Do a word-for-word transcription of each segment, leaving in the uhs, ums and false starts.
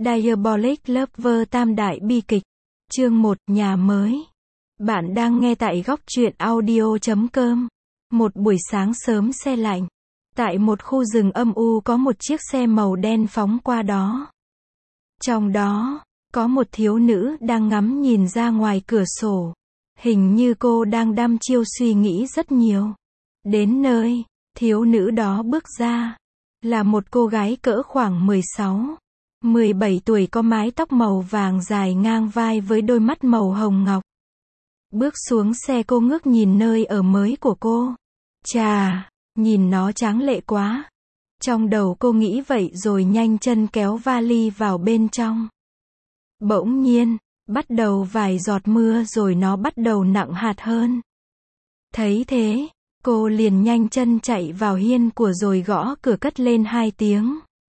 Diabolic Lover tam đại bi kịch. Chương một, nhà mới. Bạn đang nghe tại góc truyện audio chấm com. Một buổi sáng sớm se lạnh. Tại một khu rừng âm u có một chiếc xe màu đen phóng qua đó. Trong đó, có một thiếu nữ đang ngắm nhìn ra ngoài cửa sổ. Hình như cô đang đăm chiêu suy nghĩ rất nhiều. Đến nơi, thiếu nữ đó bước ra. Là một cô gái cỡ khoảng mười sáu, mười bảy tuổi, có mái tóc màu vàng dài ngang vai với đôi mắt màu hồng ngọc. Bước xuống xe, cô ngước nhìn nơi ở mới của cô. Chà, nhìn nó tráng lệ quá. Trong đầu cô nghĩ vậy rồi nhanh chân kéo vali vào bên trong. Bỗng nhiên, bắt đầu vài giọt mưa rồi nó bắt đầu nặng hạt hơn. Thấy thế, cô liền nhanh chân chạy vào hiên của rồi gõ cửa cất lên hai tiếng.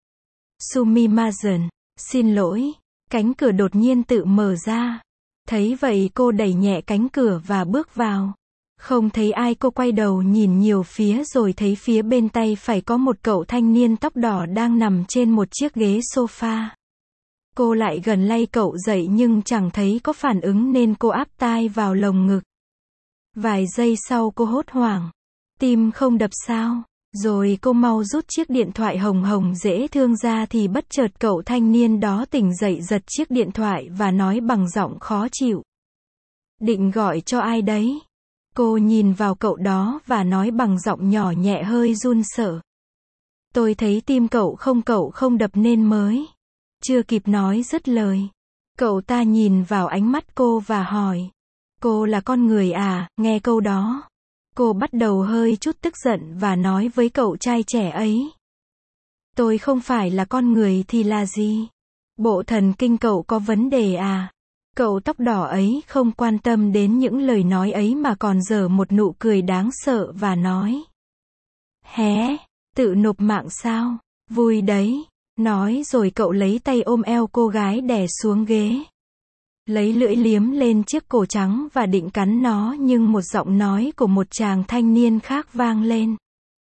Sumimasen, xin lỗi. Cánh cửa đột nhiên tự mở ra. Thấy vậy cô đẩy nhẹ cánh cửa và bước vào. Không thấy ai, cô quay đầu nhìn nhiều phía rồi thấy phía bên tay phải có một cậu thanh niên tóc đỏ đang nằm trên một chiếc ghế sofa. Cô lại gần lay cậu dậy nhưng chẳng thấy có phản ứng nên cô áp tai vào lồng ngực. Vài giây sau cô hốt hoảng. Tim không đập sao? Rồi cô mau rút chiếc điện thoại hồng hồng dễ thương ra thì bất chợt cậu thanh niên đó tỉnh dậy, giật chiếc điện thoại và nói bằng giọng khó chịu. Định gọi cho ai đấy? Cô nhìn vào cậu đó và nói bằng giọng nhỏ nhẹ hơi run sợ. Tôi thấy tim cậu không cậu không đập nên mới. Chưa kịp nói dứt lời, cậu ta nhìn vào ánh mắt cô và hỏi. Cô là con người à? Nghe câu đó, cô bắt đầu hơi chút tức giận và nói với cậu trai trẻ ấy. Tôi không phải là con người thì là gì? Bộ thần kinh cậu có vấn đề à? Cậu tóc đỏ ấy không quan tâm đến những lời nói ấy mà còn giở một nụ cười đáng sợ và nói. Hé, tự nộp mạng sao? Vui đấy. Nói rồi cậu lấy tay ôm eo cô gái đè xuống ghế. Lấy lưỡi liếm lên chiếc cổ trắng và định cắn nó nhưng một giọng nói của một chàng thanh niên khác vang lên.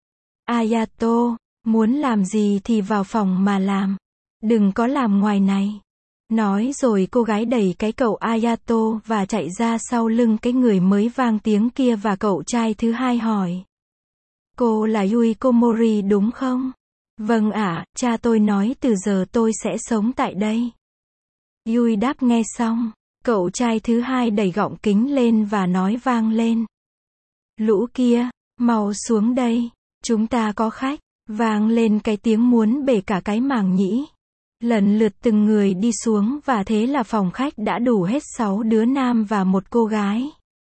Ayato, muốn làm gì thì vào phòng mà làm. Đừng có làm ngoài này. Nói rồi cô gái đẩy cái cậu Ayato và chạy ra sau lưng cái người mới vang tiếng kia và cậu trai thứ hai hỏi. Cô là Yui Komori đúng không? Vâng ạ, cha tôi nói từ giờ tôi sẽ sống tại đây. Yui đáp. Nghe xong, cậu trai thứ hai đẩy gọng kính lên và nói vang lên. Lũ kia, mau xuống đây, chúng ta có khách. Vang lên cái tiếng muốn bể cả cái màng nhĩ. Lần lượt từng người đi xuống và thế là phòng khách đã đủ hết sáu đứa nam và một cô gái.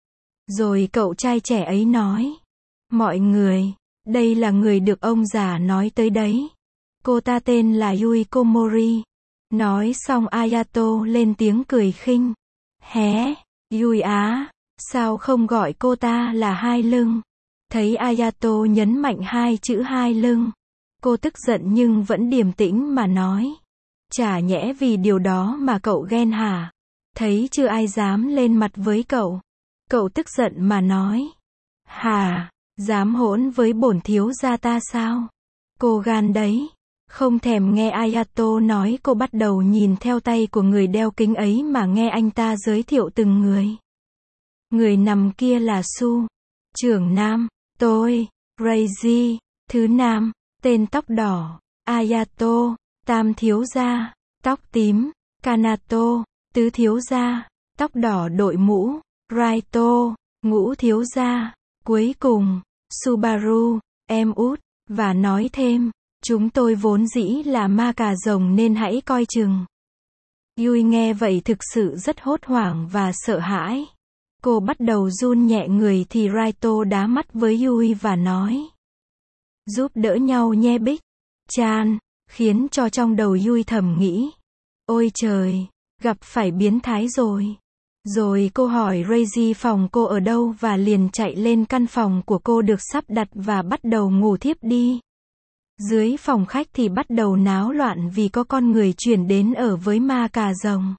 Rồi cậu trai trẻ ấy nói. Mọi người, đây là người được ông già nói tới đấy. Cô ta tên là Yui Komori. Nói xong Ayato lên tiếng cười khinh. Hé, Yui á, sao không gọi cô ta là hai lưng? Thấy Ayato nhấn mạnh hai chữ hai lưng, cô tức giận nhưng vẫn điềm tĩnh mà nói. Chả nhẽ vì điều đó mà cậu ghen hả? Thấy chưa ai dám lên mặt với cậu. Cậu tức giận mà nói. Hả, dám hỗn với bổn thiếu gia ta sao? Cô gan đấy. Không thèm nghe Ayato nói, cô bắt đầu nhìn theo tay của người đeo kính ấy mà nghe anh ta giới thiệu từng người. Người nằm kia là Su, trưởng nam, tôi, Reiji, thứ nam, tên tóc đỏ, Ayato, tam thiếu gia, tóc tím, Kanato, tứ thiếu gia, tóc đỏ đội mũ, Raito, ngũ thiếu gia, cuối cùng, Subaru, em út, và nói thêm. Chúng tôi vốn dĩ là ma cà rồng nên hãy coi chừng. Yui nghe vậy thực sự rất hốt hoảng và sợ hãi. Cô bắt đầu run nhẹ người thì Raito đá mắt với Yui và nói. Giúp đỡ nhau nhé Bích Chan, khiến cho trong đầu Yui thầm nghĩ. Ôi trời, gặp phải biến thái rồi. Rồi cô hỏi Reiji phòng cô ở đâu và liền chạy lên căn phòng của cô được sắp đặt và bắt đầu ngủ thiếp đi. Dưới phòng khách thì bắt đầu náo loạn vì có con người chuyển đến ở với ma cà rồng.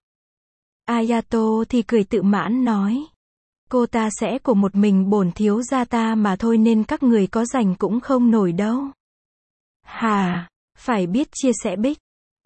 Ayato thì cười tự mãn nói. Cô ta sẽ của một mình bổn thiếu gia ta mà thôi nên các người có rảnh cũng không nổi đâu. Hà, phải biết chia sẻ Bích